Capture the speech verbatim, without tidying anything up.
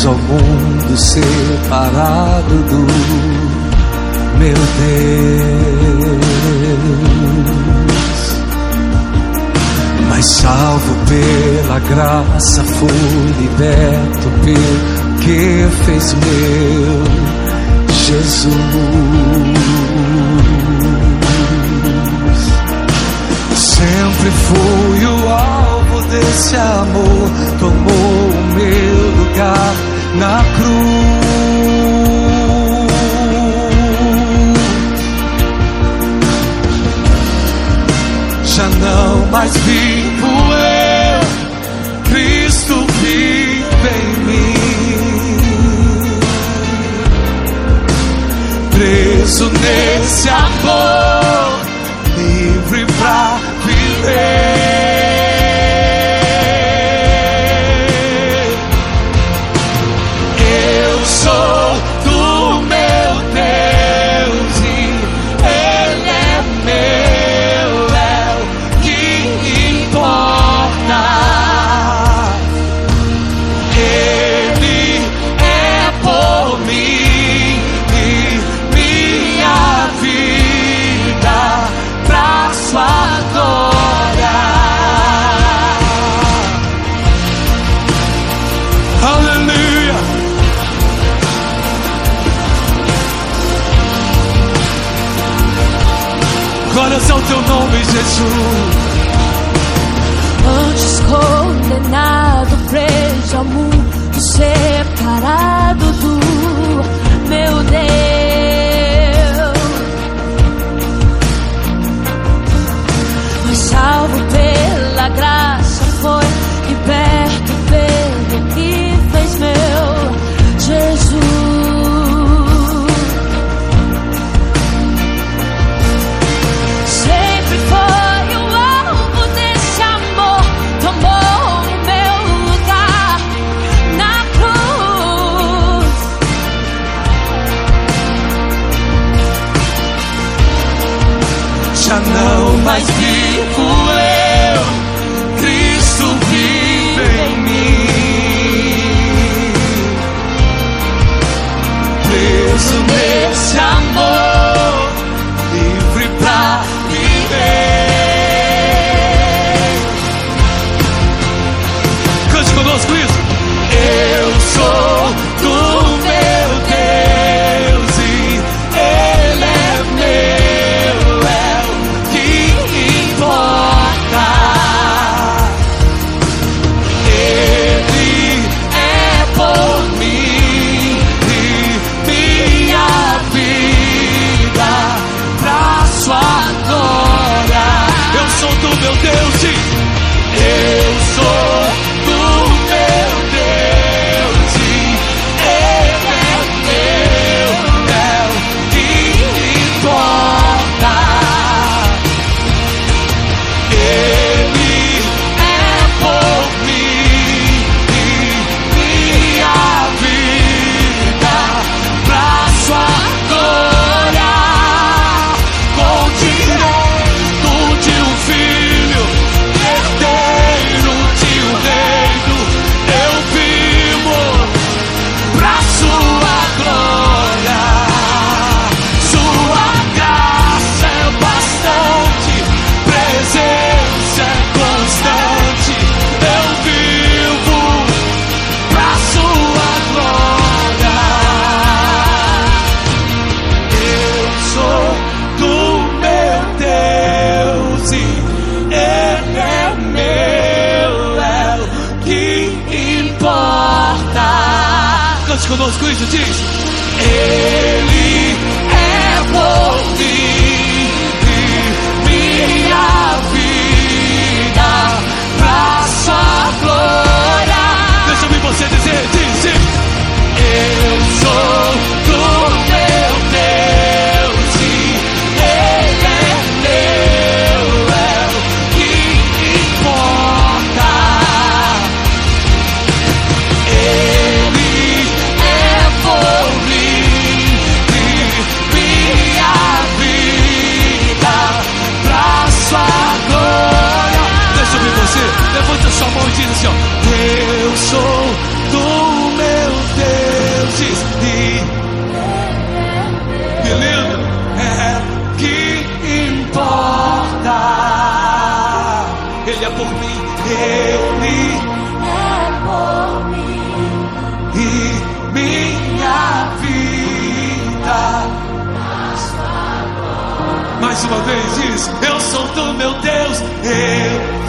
vejo ao mundo separado do meu Deus, mas salvo pela graça, fui liberto pelo que fez meu Jesus. Sempre fui o alvo desse amor, tomou o meu lugar na cruz. Já não mais vivo eu, Cristo vive em mim. Preso nesse amor, livre pra eu sou do meu Deus e Ele é meu, é o que importa. Ele é por mim e minha vida pra sua glória. Aleluia. Glórias ao teu nome, Jesus. Antes condenado, preso ao mundo, separado do meu Deus, mas salvo pela graça, foi liberto pelo que fez meu Jesus. Sempre foi o alvo desse amor, tomou o meu lugar na cruz. Já não mais vivo eu, Cristo vive em mim. Preso nesse amor, livre pra viver. Cante conosco isso. Eu sou do meu Deus e Ele é meu, é o que importa. Ele é por mim e minha vida pra sua glória. Eu sou do meu Deus e eu sou do meu Deus e Ele é meu, é o que importa. Ele é por mim e minha vida pra sua glória. Com direito de um filho, herdeiro de um reino, eu vivo pra sua glória. Sua graça é bastante, presença é constante, eu vivo pra sua glória. Eu sou do meu Deus e Ele é meu, é o que importa. Cante conosco isso, diz. Ele é por mim e minha vida pra sua glória. Deixa eu ouvir você dizer, diz, diz. Eu sou do meu Deus e Ele é meu, é o que importa. Ele é por mim e minha vida Ele é por mim, Ele é por mim e minha vida. Mais uma vez diz: eu sou do meu Deus, eu